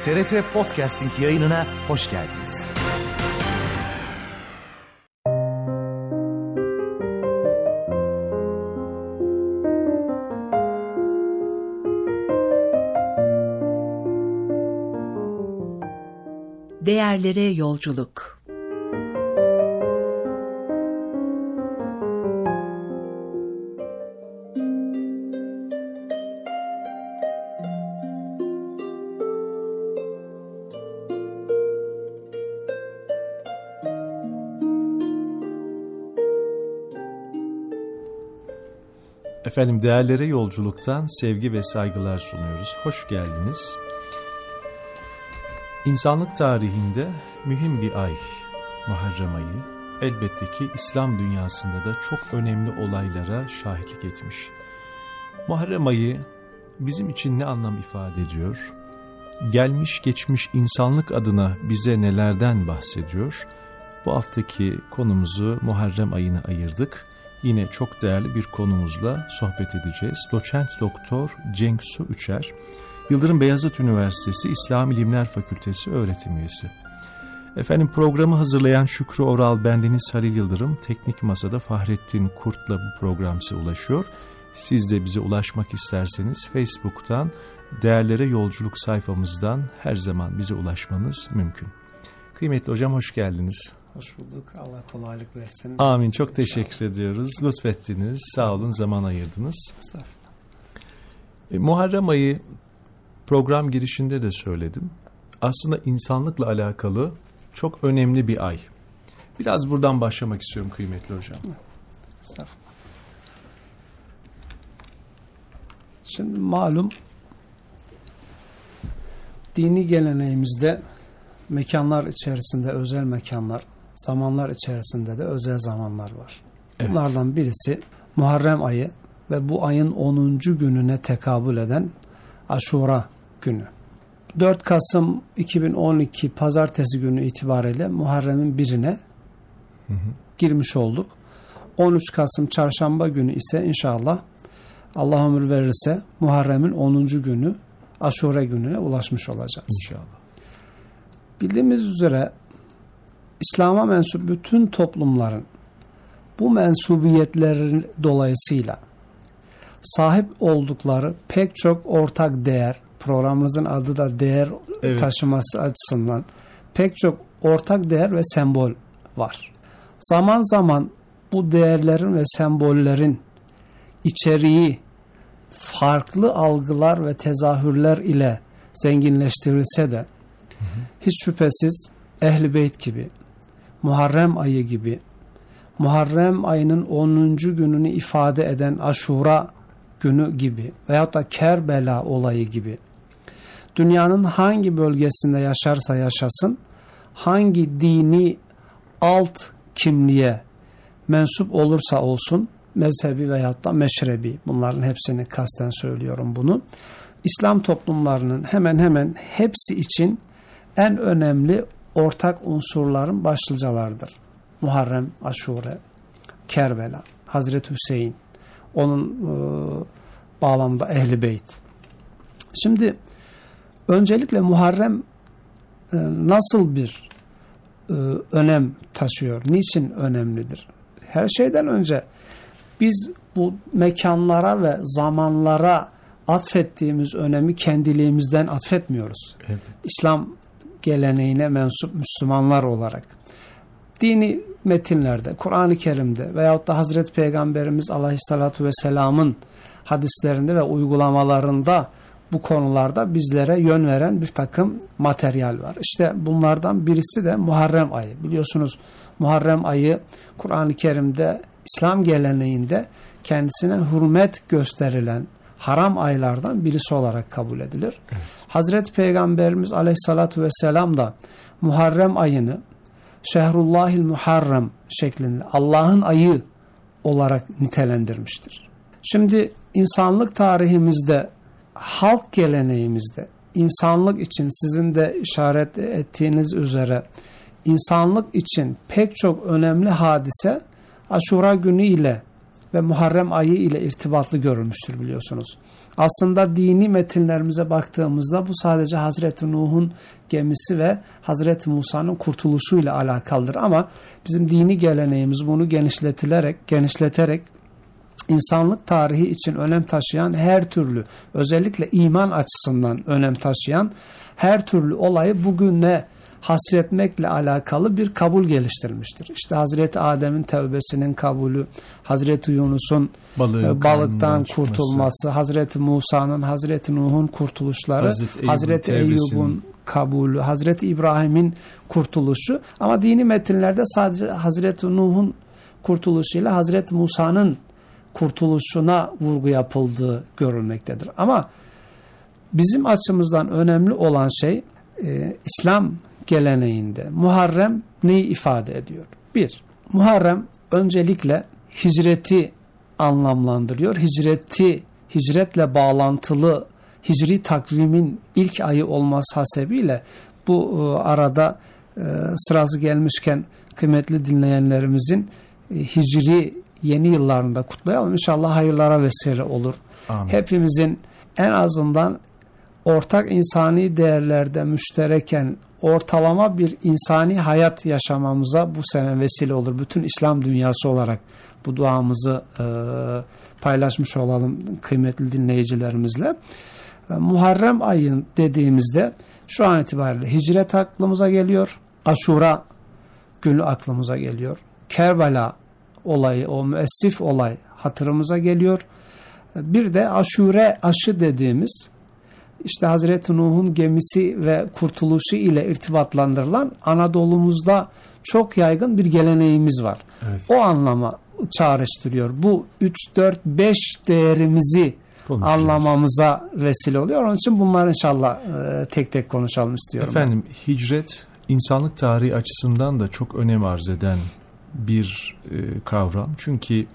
TRT Podcasting yayınına hoş geldiniz. Değerlere yolculuk. Efendim, değerlere yolculuktan sevgi ve saygılar sunuyoruz. Hoş geldiniz. İnsanlık tarihinde mühim bir ay, Muharrem ayı, elbette ki İslam dünyasında da çok önemli olaylara şahitlik etmiş. Muharrem ayı bizim için ne anlam ifade ediyor? Gelmiş geçmiş insanlık adına bize nelerden bahsediyor? Bu haftaki konumuzu Muharrem ayına ayırdık. Yine çok değerli bir konumuzla sohbet edeceğiz. Doçent Doktor Cenk Su Üçer, Yıldırım Beyazıt Üniversitesi İslam İlimler Fakültesi öğretim üyesi. Efendim, programı hazırlayan Şükrü Oral, bendeniz Halil Yıldırım, teknik masada Fahrettin Kurt'la bu program size ulaşıyor. Siz de bize ulaşmak isterseniz Facebook'tan, Değerlere Yolculuk sayfamızdan her zaman bize ulaşmanız mümkün. Kıymetli hocam, hoş geldiniz. Hoş bulduk. Allah kolaylık versin. Amin. Çok teşekkür ediyoruz. Lütfettiniz. Sağ olun. Zaman ayırdınız. Estağfurullah. Muharrem ayı program girişinde de söyledim. Aslında insanlıkla alakalı çok önemli bir ay. Biraz buradan başlamak istiyorum kıymetli hocam. Estağfurullah. Şimdi malum dini geleneğimizde mekanlar içerisinde özel mekanlar, zamanlar içerisinde de özel zamanlar var. Evet. Bunlardan birisi Muharrem ayı ve bu ayın 10. gününe tekabül eden Aşura günü. 4 Kasım 2012 Pazartesi günü itibariyle Muharrem'in birine girmiş olduk. 13 Kasım Çarşamba günü ise inşallah Allah ömür verirse Muharrem'in 10. günü Aşura gününe ulaşmış olacağız. İnşallah. Bildiğimiz üzere İslam'a mensup bütün toplumların bu mensubiyetlerin dolayısıyla sahip oldukları pek çok ortak değer, programımızın adı da değer taşıması açısından pek çok ortak değer ve sembol var. Zaman zaman bu değerlerin ve sembollerin içeriği farklı algılar ve tezahürler ile zenginleştirilse de hiç şüphesiz Ehl-i Beyt gibi, Muharrem ayı gibi, Muharrem ayının 10. gününü ifade eden Aşura günü gibi veyahut da Kerbela olayı gibi dünyanın hangi bölgesinde yaşarsa yaşasın, hangi dini alt kimliğe mensup olursa olsun, mezhebi veyahut da meşrebi, bunların hepsini kasten söylüyorum bunu, İslam toplumlarının hemen hemen hepsi için en önemli ortak unsurların başlıcalardır. Muharrem, Aşure, Kerbela, Hazreti Hüseyin, onun bağlamda Ehl-i Beyt. Şimdi öncelikle Muharrem nasıl bir önem taşıyor? Niçin önemlidir? Her şeyden önce biz bu mekanlara ve zamanlara atfettiğimiz önemi kendiliğimizden atfetmiyoruz. Evet. İslam geleneğine mensup Müslümanlar olarak dini metinlerde, Kur'an-ı Kerim'de veyahut da Hazreti Peygamberimiz Aleyhissalatu Vesselam'ın hadislerinde ve uygulamalarında bu konularda bizlere yön veren bir takım materyal var. İşte bunlardan birisi de Muharrem ayı. Biliyorsunuz Muharrem ayı Kur'an-ı Kerim'de, İslam geleneğinde kendisine hürmet gösterilen haram aylardan birisi olarak kabul edilir. Evet. Hazreti Peygamberimiz Aleyhissalatu Vesselam da Muharrem ayını Şehrullahil Muharrem şeklinde Allah'ın ayı olarak nitelendirmiştir. Şimdi insanlık tarihimizde, halk geleneğimizde, insanlık için sizin de işaret ettiğiniz üzere insanlık için pek çok önemli hadise Aşura günü ile ve Muharrem ayı ile irtibatlı görülmüştür biliyorsunuz. Aslında dini metinlerimize baktığımızda bu sadece Hazreti Nuh'un gemisi ve Hazreti Musa'nın kurtuluşuyla alakalıdır. Ama bizim dini geleneğimiz bunu genişleterek insanlık tarihi için önem taşıyan her türlü, özellikle iman açısından önem taşıyan her türlü olayı bugüne hasretmekle alakalı bir kabul geliştirmiştir. İşte Hazreti Adem'in tevbesinin kabulü, Hazreti Yunus'un balıktan kurtulması, Hazreti Musa'nın, Hazreti Nuh'un kurtuluşları, Hazreti Eyyub'un kabulü, Hazreti İbrahim'in kurtuluşu. Ama dini metinlerde sadece Hazreti Nuh'un kurtuluşuyla Hazreti Musa'nın kurtuluşuna vurgu yapıldığı görülmektedir. Ama bizim açımızdan önemli olan şey İslam geleneğinde Muharrem neyi ifade ediyor? Bir, Muharrem öncelikle hicreti anlamlandırıyor. Hicretle bağlantılı hicri takvimin ilk ayı olması hasebiyle bu arada sırası gelmişken kıymetli dinleyenlerimizin hicri yeni yıllarında kutlayalım. İnşallah hayırlara vesile olur. Amin. Hepimizin en azından ortak insani değerlerde müştereken ortalama bir insani hayat yaşamamıza bu sene vesile olur. Bütün İslam dünyası olarak bu duamızı paylaşmış olalım kıymetli dinleyicilerimizle. Muharrem ayı dediğimizde şu an itibariyle hicret aklımıza geliyor. Aşura günü aklımıza geliyor. Kerbela olayı, o müessif olay hatırımıza geliyor. Bir de aşure aşı dediğimiz işte Hazreti Nuh'un gemisi ve kurtuluşu ile irtibatlandırılan Anadolu'muzda çok yaygın bir geleneğimiz var. Evet. O anlama çağrıştırıyor. Bu 3, 4, 5 değerimizi anlamamıza vesile oluyor. Onun için bunları inşallah tek tek konuşalım istiyorum. Efendim hicret insanlık tarihi açısından da çok önem arz eden bir kavram. Çünkü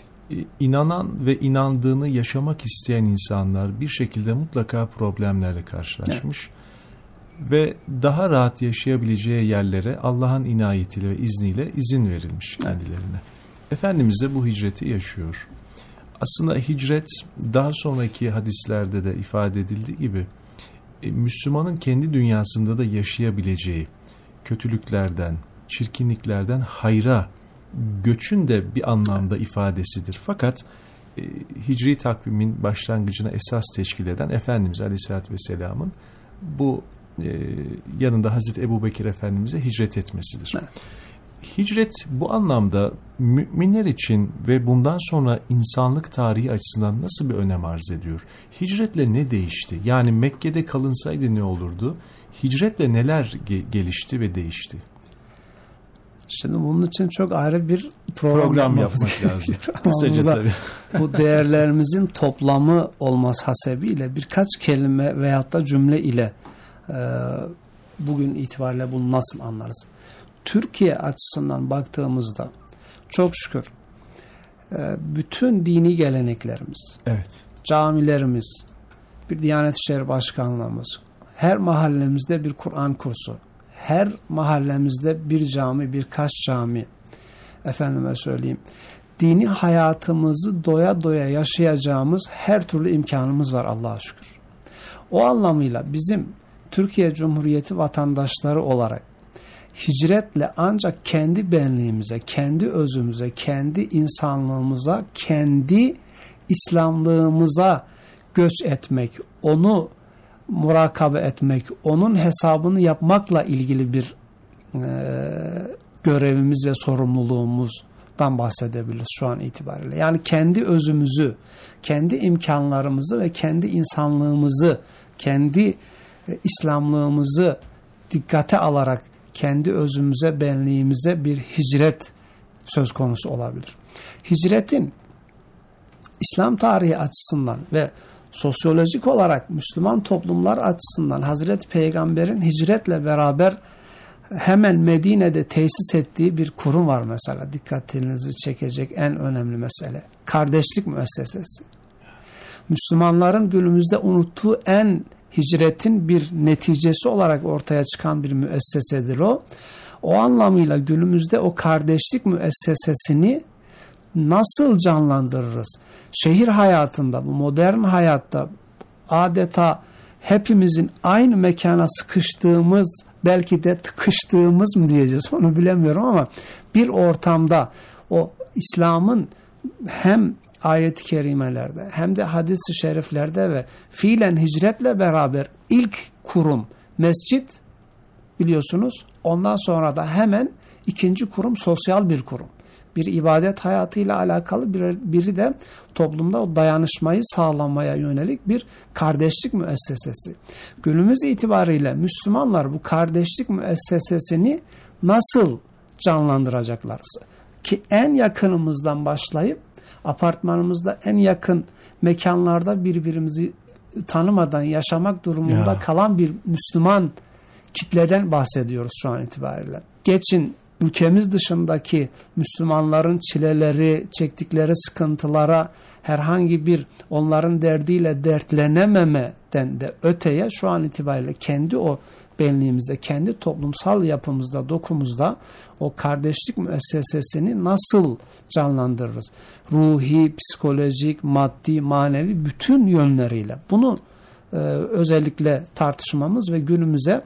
inanan ve inandığını yaşamak isteyen insanlar bir şekilde mutlaka problemlerle karşılaşmış. Evet. Ve daha rahat yaşayabileceği yerlere Allah'ın inayetiyle ve izniyle izin verilmiş kendilerine. Evet. Efendimiz de bu hicreti yaşıyor. Aslında hicret daha sonraki hadislerde de ifade edildiği gibi Müslümanın kendi dünyasında da yaşayabileceği kötülüklerden, çirkinliklerden hayra göçün de bir anlamda ifadesidir. Fakat hicri takvimin başlangıcına esas teşkil eden Efendimiz Aleyhisselatü Vesselam'ın bu yanında Hazreti Ebubekir Efendimiz'e hicret etmesidir. Evet. Hicret bu anlamda müminler için ve bundan sonra insanlık tarihi açısından nasıl bir önem arz ediyor? Hicretle ne değişti? Yani Mekke'de kalınsaydı ne olurdu? Hicretle neler gelişti ve değişti? Şimdi bunun için çok ayrı bir program yapmak lazım. Kısaca tabii. Bu değerlerimizin toplamı olması hasebiyle birkaç kelime veyahut da cümle ile bugün itibariyle bunu nasıl anlarız? Türkiye açısından baktığımızda çok şükür bütün dini geleneklerimiz, evet, camilerimiz, bir Diyanet İşleri Başkanlığımız, her mahallemizde bir Kur'an kursu, her mahallemizde bir cami, birkaç cami, efendime söyleyeyim, dini hayatımızı doya doya yaşayacağımız her türlü imkanımız var Allah'a şükür. O anlamıyla bizim Türkiye Cumhuriyeti vatandaşları olarak hicretle ancak kendi benliğimize, kendi özümüze, kendi insanlığımıza, kendi İslamlığımıza göç etmek, onu murakabe etmek, onun hesabını yapmakla ilgili bir görevimiz ve sorumluluğumuzdan bahsedebiliriz şu an itibariyle. Yani kendi özümüzü, kendi imkanlarımızı ve kendi insanlığımızı, kendi İslamlığımızı dikkate alarak kendi özümüze, benliğimize bir hicret söz konusu olabilir. Hicretin İslam tarihi açısından ve sosyolojik olarak Müslüman toplumlar açısından Hazreti Peygamber'in hicretle beraber hemen Medine'de tesis ettiği bir kurum var mesela. Dikkatinizi çekecek en önemli mesele. Kardeşlik müessesesi. Müslümanların günümüzde unuttuğu hicretin bir neticesi olarak ortaya çıkan bir müessesedir o. O anlamıyla günümüzde o kardeşlik müessesesini nasıl canlandırırız? Şehir hayatında, bu modern hayatta adeta hepimizin aynı mekana sıkıştığımız, belki de tıkıştığımız mı diyeceğiz onu bilemiyorum ama bir ortamda o İslam'ın hem ayet-i kerimelerde hem de hadis-i şeriflerde ve fiilen hicretle beraber ilk kurum mescit biliyorsunuz. Ondan sonra da hemen ikinci kurum sosyal bir kurum. Bir ibadet hayatıyla alakalı, biri de toplumda o dayanışmayı sağlamaya yönelik bir kardeşlik müessesesi. Günümüz itibariyle Müslümanlar bu kardeşlik müessesesini nasıl canlandıracaklar? Ki en yakınımızdan başlayıp apartmanımızda en yakın mekanlarda birbirimizi tanımadan yaşamak durumunda kalan bir Müslüman kitleden bahsediyoruz şu an itibariyle. Geçin ülkemiz dışındaki Müslümanların çileleri, çektikleri sıkıntılara herhangi bir onların derdiyle dertlenememeden de öteye şu an itibariyle kendi o benliğimizde, kendi toplumsal yapımızda, dokumuzda o kardeşlik müessesesini nasıl canlandırırız? Ruhi, psikolojik, maddi, manevi bütün yönleriyle. Bunu özellikle tartışmamız ve günümüze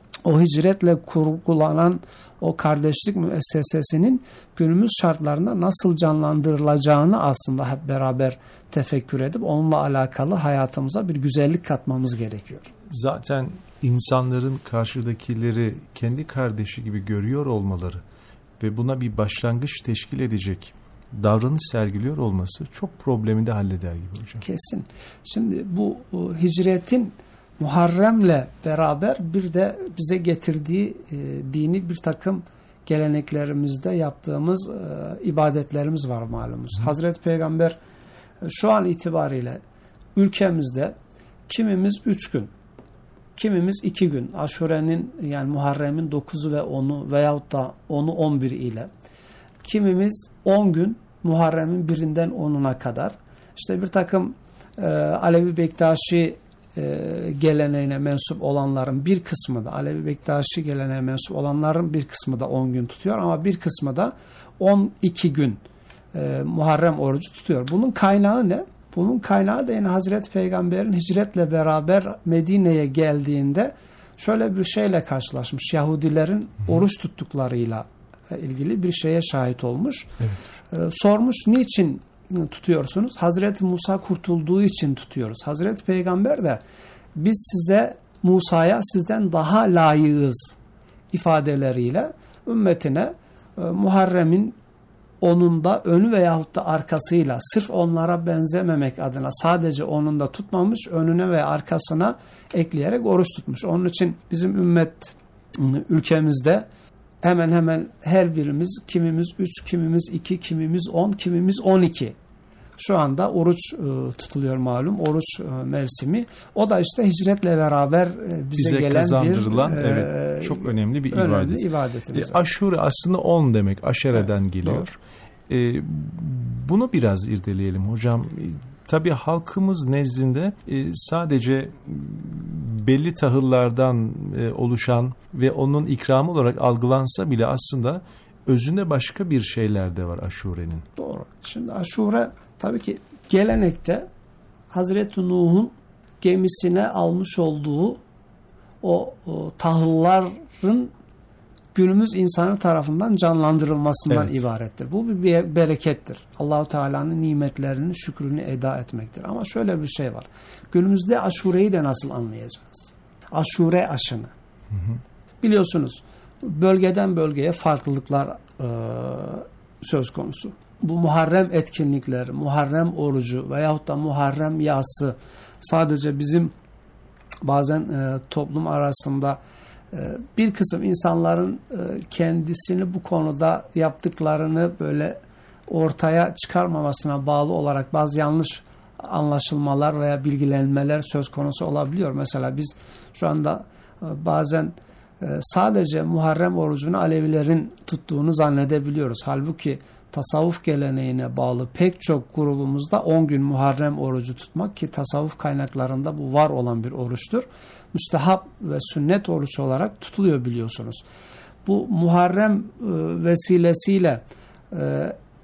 o hicretle kurgulanan o kardeşlik müessesesinin günümüz şartlarında nasıl canlandırılacağını aslında hep beraber tefekkür edip onunla alakalı hayatımıza bir güzellik katmamız gerekiyor. Zaten insanların karşıdakileri kendi kardeşi gibi görüyor olmaları ve buna bir başlangıç teşkil edecek davranış sergiliyor olması çok problemi de halleder gibi hocam. Kesin. Şimdi bu hicretin Muharrem'le beraber bir de bize getirdiği dini bir takım geleneklerimizde yaptığımız ibadetlerimiz var malumunuz. Hazreti Peygamber şu an itibariyle ülkemizde kimimiz 3 gün, kimimiz 2 gün Aşure'nin yani Muharrem'in 9'u ve 10'u veyahut da 10'u 11 ile kimimiz 10 gün Muharrem'in 1'inden 10'una kadar işte bir takım Alevi Bektaşi geleneğine mensup olanların bir kısmı da Alevi Bektaşi geleneğine mensup olanların bir kısmı da 10 gün tutuyor ama bir kısmı da 12 gün Muharrem orucu tutuyor. Bunun kaynağı ne? Bunun kaynağı da yine Hazreti Peygamber'in hicretle beraber Medine'ye geldiğinde şöyle bir şeyle karşılaşmış. Yahudilerin oruç tuttuklarıyla ilgili bir şeye şahit olmuş. Evet. Sormuş niçin tutuyorsunuz? Hazreti Musa kurtulduğu için tutuyoruz. Hazreti Peygamber de biz size Musa'ya sizden daha layığız ifadeleriyle ümmetine Muharrem'in onunda önü veyahut da arkasıyla sırf onlara benzememek adına sadece onun da tutmamış, önüne ve arkasına ekleyerek oruç tutmuş. Onun için bizim ümmet ülkemizde hemen hemen her birimiz kimimiz 3, kimimiz 2, kimimiz 10, kimimiz 12. Şu anda oruç tutuluyor malum. Oruç mevsimi. O da işte hicretle beraber bize gelen kazandırılan evet, çok önemli bir ibadetimiz. Aşure aslında 10 demek. Aşere'den evet, geliyor. Bunu biraz irdeleyelim hocam. Tabii halkımız nezdinde sadece belli tahıllardan oluşan ve onun ikramı olarak algılansa bile aslında özünde başka bir şeyler de var Aşure'nin. Doğru. Şimdi Aşure tabii ki gelenekte Hazreti Nuh'un gemisine almış olduğu o tahılların günümüz insanı tarafından canlandırılmasından evet, ibarettir. Bu bir berekettir. Allah-u Teala'nın nimetlerinin şükrünü eda etmektir. Ama şöyle bir şey var. Günümüzde Aşure'yi de nasıl anlayacağız? Aşure aşını. Hı hı. Biliyorsunuz bölgeden bölgeye farklılıklar söz konusu. Bu Muharrem etkinlikleri, Muharrem orucu veyahut da Muharrem yası sadece bizim bazen toplum arasında bir kısım insanların kendisini bu konuda yaptıklarını böyle ortaya çıkarmamasına bağlı olarak bazı yanlış anlaşılmalar veya bilgilenmeler söz konusu olabiliyor. Mesela biz şu anda bazen sadece Muharrem orucunu Alevilerin tuttuğunu zannedebiliyoruz. Halbuki tasavvuf geleneğine bağlı pek çok grubumuzda 10 gün Muharrem orucu tutmak ki tasavvuf kaynaklarında bu var olan bir oruçtur. Müstehap ve sünnet oruç olarak tutuluyor biliyorsunuz. Bu Muharrem vesilesiyle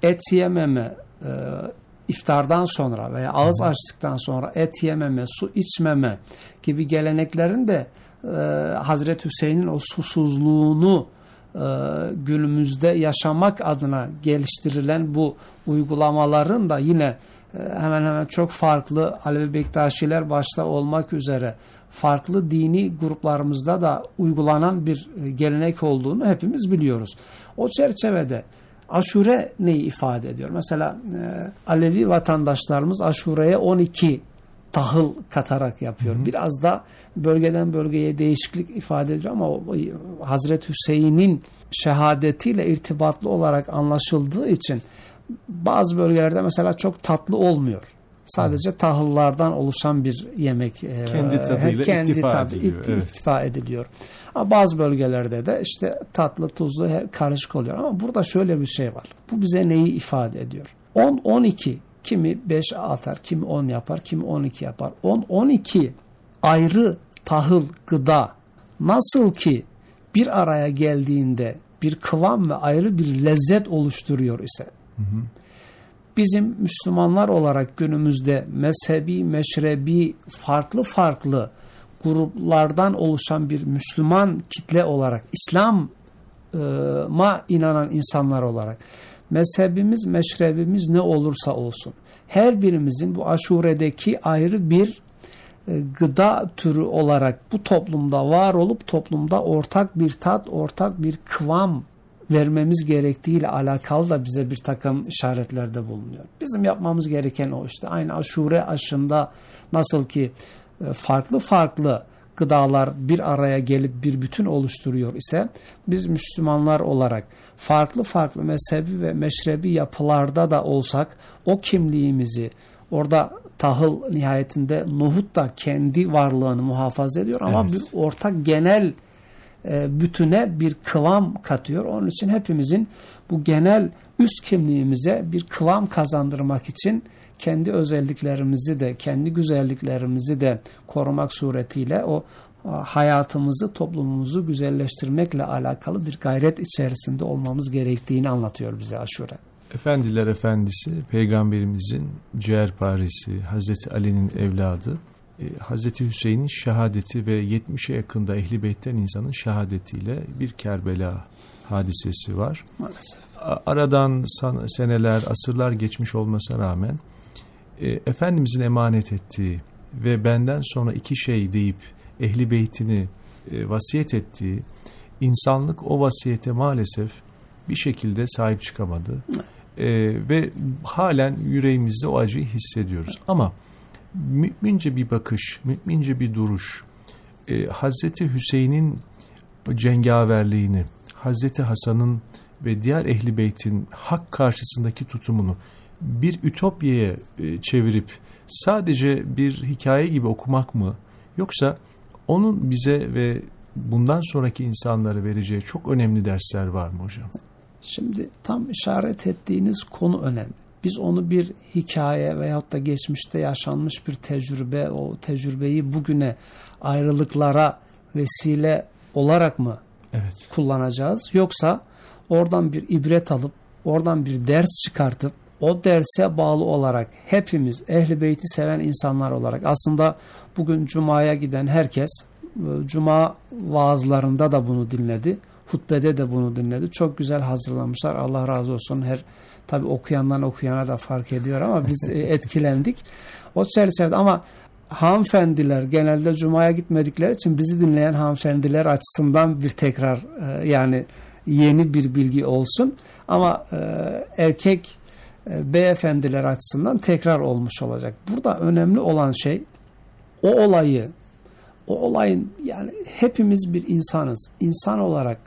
et yememe, iftardan sonra veya ağız açtıktan sonra et yememe, su içmeme gibi geleneklerin de Hazreti Hüseyin'in o susuzluğunu günümüzde yaşamak adına geliştirilen bu uygulamaların da yine hemen hemen çok farklı Alevi Bektaşiler başta olmak üzere farklı dini gruplarımızda da uygulanan bir gelenek olduğunu hepimiz biliyoruz. O çerçevede aşure neyi ifade ediyor? Mesela Alevi vatandaşlarımız aşureye 12 tahıl katarak yapıyor. Biraz da bölgeden bölgeye değişiklik ifade ediyor ama Hazreti Hüseyin'in şehadetiyle irtibatlı olarak anlaşıldığı için bazı bölgelerde mesela çok tatlı olmuyor. Sadece tahıllardan oluşan bir yemek. Kendi tadıyla iktifa ediliyor. Ama bazı bölgelerde de işte tatlı, tuzlu karışık oluyor. Ama burada şöyle bir şey var. Bu bize neyi ifade ediyor? 10-12, kimi 5 atar, kimi 10 yapar, kimi 12 yapar. 10-12 ayrı tahıl, gıda nasıl ki bir araya geldiğinde bir kıvam ve ayrı bir lezzet oluşturuyor ise, bizim Müslümanlar olarak günümüzde mezhebi, meşrebi, farklı gruplardan oluşan bir Müslüman kitle olarak, İslam'a inanan insanlar olarak, mezhebimiz, meşrebimiz ne olursa olsun, her birimizin bu aşuredeki ayrı bir gıda türü olarak bu toplumda var olup toplumda ortak bir tat, ortak bir kıvam vermemiz gerektiğiyle alakalı da bize bir takım işaretlerde bulunuyor. Bizim yapmamız gereken o işte. Aynı aşure aşında nasıl ki farklı gıdalar bir araya gelip bir bütün oluşturuyor ise, biz Müslümanlar olarak farklı mezhebi ve meşrebi yapılarda da olsak o kimliğimizi, orada tahıl nihayetinde nohut da kendi varlığını muhafaza ediyor ama bir ortak genel bütüne bir kıvam katıyor. Onun için hepimizin bu genel üst kimliğimize bir kıvam kazandırmak için kendi özelliklerimizi de, kendi güzelliklerimizi de korumak suretiyle o hayatımızı, toplumumuzu güzelleştirmekle alakalı bir gayret içerisinde olmamız gerektiğini anlatıyor bize aşure. Efendiler Efendisi, Peygamberimizin ciğerparesi, Hazreti Ali'nin evladı, Hazreti Hüseyin'in şehadeti ve 70'e yakında Ehl-i Beyt'ten insanın şehadetiyle bir Kerbela hadisesi var. Maalesef. Aradan seneler, asırlar geçmiş olmasına rağmen Efendimizin emanet ettiği ve benden sonra 2 şey deyip Ehl-i Beyt'ini vasiyet ettiği insanlık o vasiyete maalesef bir şekilde sahip çıkamadı. Ve halen yüreğimizde o acıyı hissediyoruz. Ama mümince bir bakış, mümince bir duruş, Hazreti Hüseyin'in cengaverliğini, Hazreti Hasan'ın ve diğer Ehl-i Beyt'in hak karşısındaki tutumunu bir ütopyaya çevirip sadece bir hikaye gibi okumak mı? Yoksa onun bize ve bundan sonraki insanlara vereceği çok önemli dersler var mı hocam? Şimdi tam işaret ettiğiniz konu önemli. Biz onu bir hikaye veyahut da geçmişte yaşanmış bir tecrübe, o tecrübeyi bugüne ayrılıklara vesile olarak mı kullanacağız? Yoksa oradan bir ibret alıp, oradan bir ders çıkartıp, o derse bağlı olarak hepimiz Ehl-i Beyt'i seven insanlar olarak, aslında bugün Cuma'ya giden herkes Cuma vaazlarında da bunu dinledi. Hutbede de bunu dinledi. Çok güzel hazırlamışlar. Allah razı olsun. Tabii okuyandan okuyana da fark ediyor ama biz etkilendik. O çerçevede ama hanımefendiler genelde Cuma'ya gitmedikleri için bizi dinleyen hanımefendiler açısından bir tekrar yani yeni bir bilgi olsun. Ama erkek beyefendiler açısından tekrar olmuş olacak. Burada önemli olan şey o olayın yani hepimiz bir insanız. İnsan olarak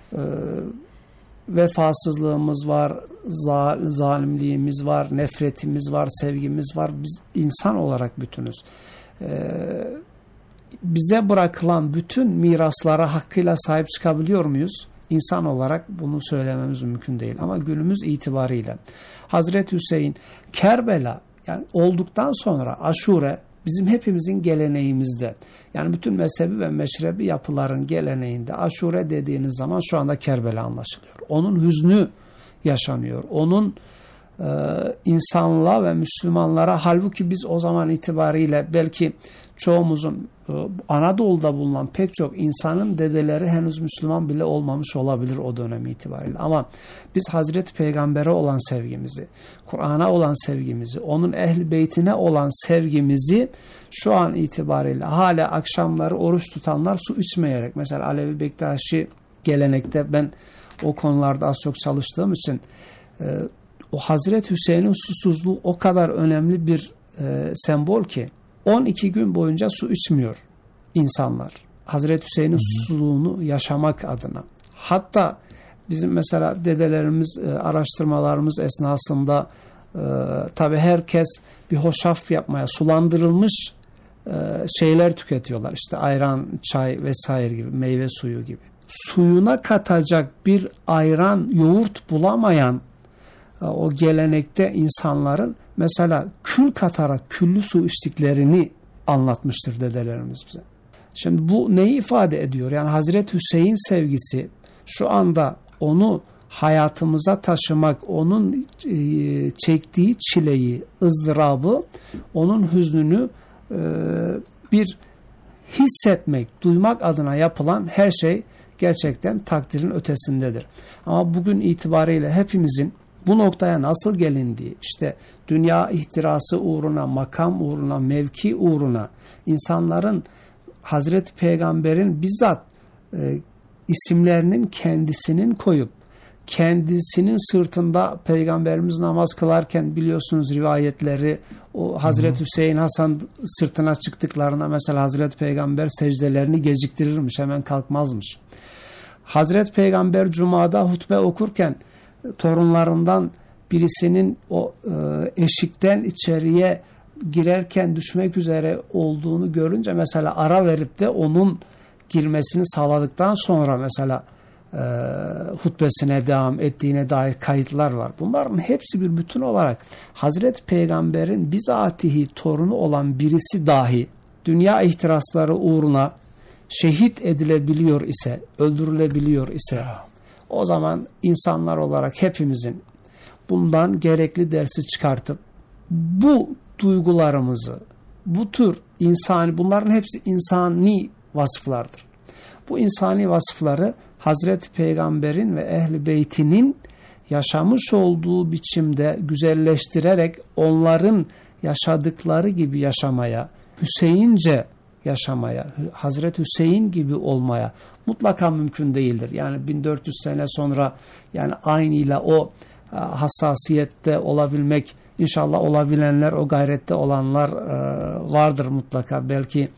vefasızlığımız var, zalimliğimiz var, nefretimiz var, sevgimiz var. Biz insan olarak bütünüz. Bize bırakılan bütün miraslara hakkıyla sahip çıkabiliyor muyuz? İnsan olarak bunu söylememiz mümkün değil. Ama günümüz itibariyle Hazreti Hüseyin, Kerbela yani olduktan sonra Aşure bizim hepimizin geleneğimizde. Yani bütün mezhebi ve meşrebi yapıların geleneğinde Aşure dediğiniz zaman şu anda Kerbela anlaşılıyor. Onun hüznü yaşanıyor. Onun insanlığa ve Müslümanlara, halbuki biz o zaman itibariyle belki çoğumuzun Anadolu'da bulunan pek çok insanın dedeleri henüz Müslüman bile olmamış olabilir o dönem itibariyle. Ama biz Hazreti Peygamber'e olan sevgimizi, Kur'an'a olan sevgimizi, onun ehl-i beytine olan sevgimizi şu an itibariyle hala akşamları oruç tutanlar su içmeyerek, mesela Alevi Bektaşi gelenekte ben o konularda az çok çalıştığım için o Hazreti Hüseyin'in susuzluğu o kadar önemli bir sembol ki 12 gün boyunca su içmiyor insanlar. Hazreti Hüseyin'in susuzluğunu yaşamak adına. Hatta bizim mesela dedelerimiz araştırmalarımız esnasında tabii herkes bir hoşaf yapmaya sulandırılmış şeyler tüketiyorlar. İşte ayran, çay vesaire gibi, meyve suyu gibi. Suyuna katacak bir ayran, yoğurt bulamayan o gelenekte insanların mesela kül katarak küllü su içtiklerini anlatmıştır dedelerimiz bize. Şimdi bu neyi ifade ediyor? Yani Hazreti Hüseyin sevgisi şu anda onu hayatımıza taşımak, onun çektiği çileyi, ızdırabı, onun hüznünü bir hissetmek, duymak adına yapılan her şey gerçekten takdirin ötesindedir. Ama bugün itibariyle hepimizin bu noktaya nasıl gelindiği, işte dünya ihtirası uğruna, makam uğruna, mevki uğruna insanların Hazreti Peygamber'in bizzat isimlerinin kendisinin koyup kendisinin sırtında Peygamberimiz namaz kılarken biliyorsunuz rivayetleri, o Hazreti Hüseyin Hasan sırtına çıktıklarında mesela Hazreti Peygamber secdelerini geciktirirmiş, hemen kalkmazmış. Hazreti Peygamber Cuma'da hutbe okurken torunlarından birisinin o eşikten içeriye girerken düşmek üzere olduğunu görünce mesela ara verip de onun girmesini sağladıktan sonra mesela hutbesine devam ettiğine dair kayıtlar var. Bunların hepsi bir bütün olarak Hazreti Peygamber'in bizatihi torunu olan birisi dahi dünya ihtirasları uğruna şehit edilebiliyor ise, öldürülebiliyor ise o zaman insanlar olarak hepimizin bundan gerekli dersi çıkartıp bu duygularımızı, bu tür bunların hepsi insani vasıflardır. Bu insani vasıfları Hazreti Peygamber'in ve Ehl-i Beyt'inin yaşamış olduğu biçimde güzelleştirerek onların yaşadıkları gibi yaşamaya, Hüseyince yaşamaya, Hazreti Hüseyin gibi olmaya mutlaka mümkün değildir. Yani 1400 sene sonra yani aynıyla o hassasiyette olabilmek, inşallah olabilenler, o gayrette olanlar vardır mutlaka. Belki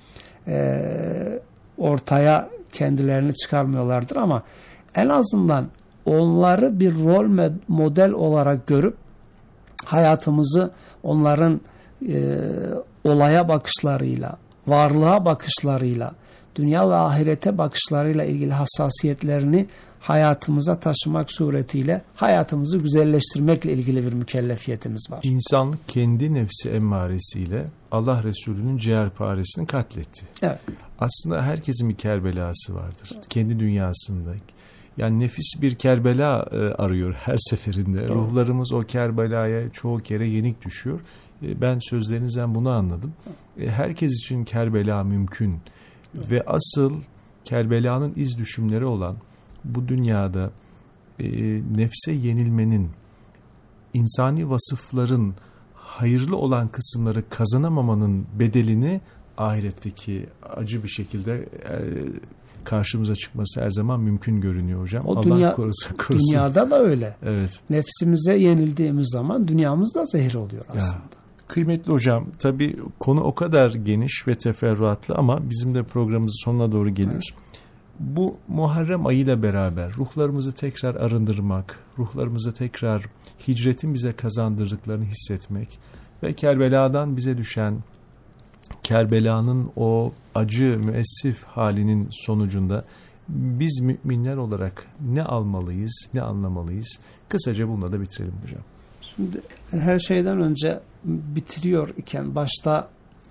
ortaya kendilerini çıkarmıyorlardır ama en azından onları bir rol model olarak görüp hayatımızı onların olaya bakışlarıyla, varlığa bakışlarıyla, dünya ve ahirete bakışlarıyla ilgili hassasiyetlerini hayatımıza taşımak suretiyle hayatımızı güzelleştirmekle ilgili bir mükellefiyetimiz var. İnsanlık kendi nefsi emmaresiyle Allah Resulü'nün ciğerparesini katletti. Evet. Aslında herkesin bir Kerbelası vardır. Evet. Kendi dünyasında. Yani nefis bir Kerbela arıyor her seferinde. Doğru. Ruhlarımız o Kerbela'ya çoğu kere yenik düşüyor. Ben sözlerinizden bunu anladım. Herkes için Kerbela mümkün. Evet. Ve asıl Kerbela'nın iz düşümleri olan bu dünyada nefse yenilmenin, insani vasıfların hayırlı olan kısımları kazanamamanın bedelini ahiretteki acı bir şekilde karşımıza çıkması her zaman mümkün görünüyor hocam. O Allah korusun. Dünyada da öyle. Evet. Nefsimize yenildiğimiz zaman dünyamız da zehir oluyor aslında. Ya. Kıymetli hocam, tabii konu o kadar geniş ve teferruatlı ama bizim de programımızın sonuna doğru geliyoruz. Evet. Bu Muharrem ayıyla beraber ruhlarımızı tekrar arındırmak, ruhlarımızı tekrar hicretin bize kazandırdıklarını hissetmek ve Kerbela'dan bize düşen Kerbela'nın o acı, müessif halinin sonucunda biz müminler olarak ne almalıyız, ne anlamalıyız? Kısaca bununla da bitirelim hocam. Şimdi her şeyden önce bitiriyor iken başta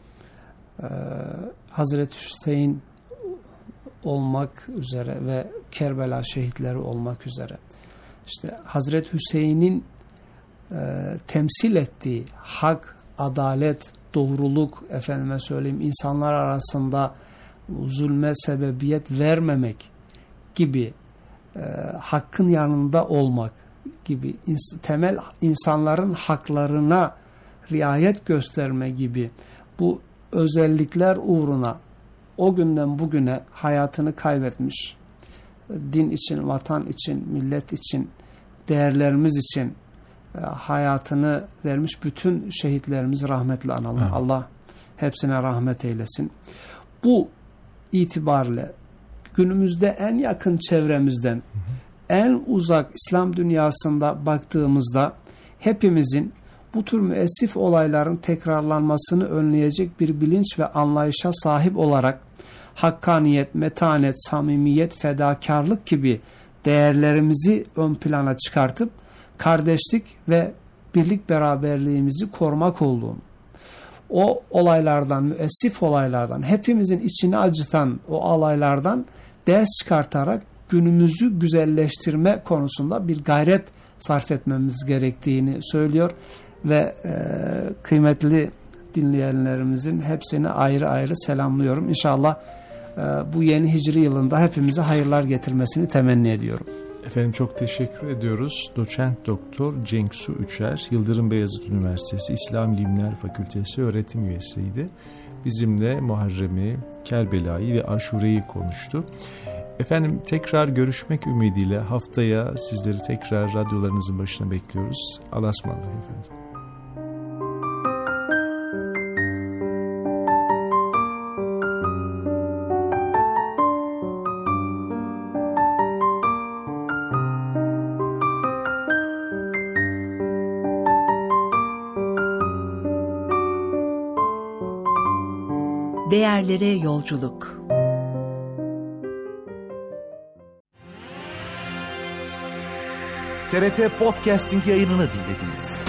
Hazreti Hüseyin olmak üzere ve Kerbela şehitleri olmak üzere işte Hazreti Hüseyin'in temsil ettiği hak, adalet, doğruluk, efendime söyleyeyim insanlar arasında zulme sebebiyet vermemek gibi, hakkın yanında olmak gibi, temel insanların haklarına riayet gösterme gibi bu özellikler uğruna o günden bugüne hayatını kaybetmiş, din için, vatan için, millet için, değerlerimiz için hayatını vermiş bütün şehitlerimizi rahmetle analım. Evet. Allah hepsine rahmet eylesin. Bu itibarla günümüzde en yakın çevremizden, en uzak İslam dünyasında baktığımızda hepimizin bu tür müessif olayların tekrarlanmasını önleyecek bir bilinç ve anlayışa sahip olarak hakkaniyet, metanet, samimiyet, fedakarlık gibi değerlerimizi ön plana çıkartıp kardeşlik ve birlik beraberliğimizi korumak olduğunu, o olaylardan, müessif olaylardan, hepimizin içini acıtan o olaylardan ders çıkartarak günümüzü güzelleştirme konusunda bir gayret sarf etmemiz gerektiğini söylüyor ve kıymetli dinleyenlerimizin hepsini ayrı ayrı selamlıyorum. İnşallah bu yeni hicri yılında hepimize hayırlar getirmesini temenni ediyorum. Efendim çok teşekkür ediyoruz. Doçent Doktor Cenksu Üçer, Yıldırım Beyazıt Üniversitesi İslam İlimler Fakültesi öğretim üyesiydi. Bizimle Muharrem'i, Kerbela'yı ve Aşure'yi konuştu. Efendim tekrar görüşmek ümidiyle haftaya sizleri tekrar radyolarınızın başına bekliyoruz. Allah'a ısmarladık efendim. Değerlere yolculuk. TRT Podcasting yayınını dinlediniz.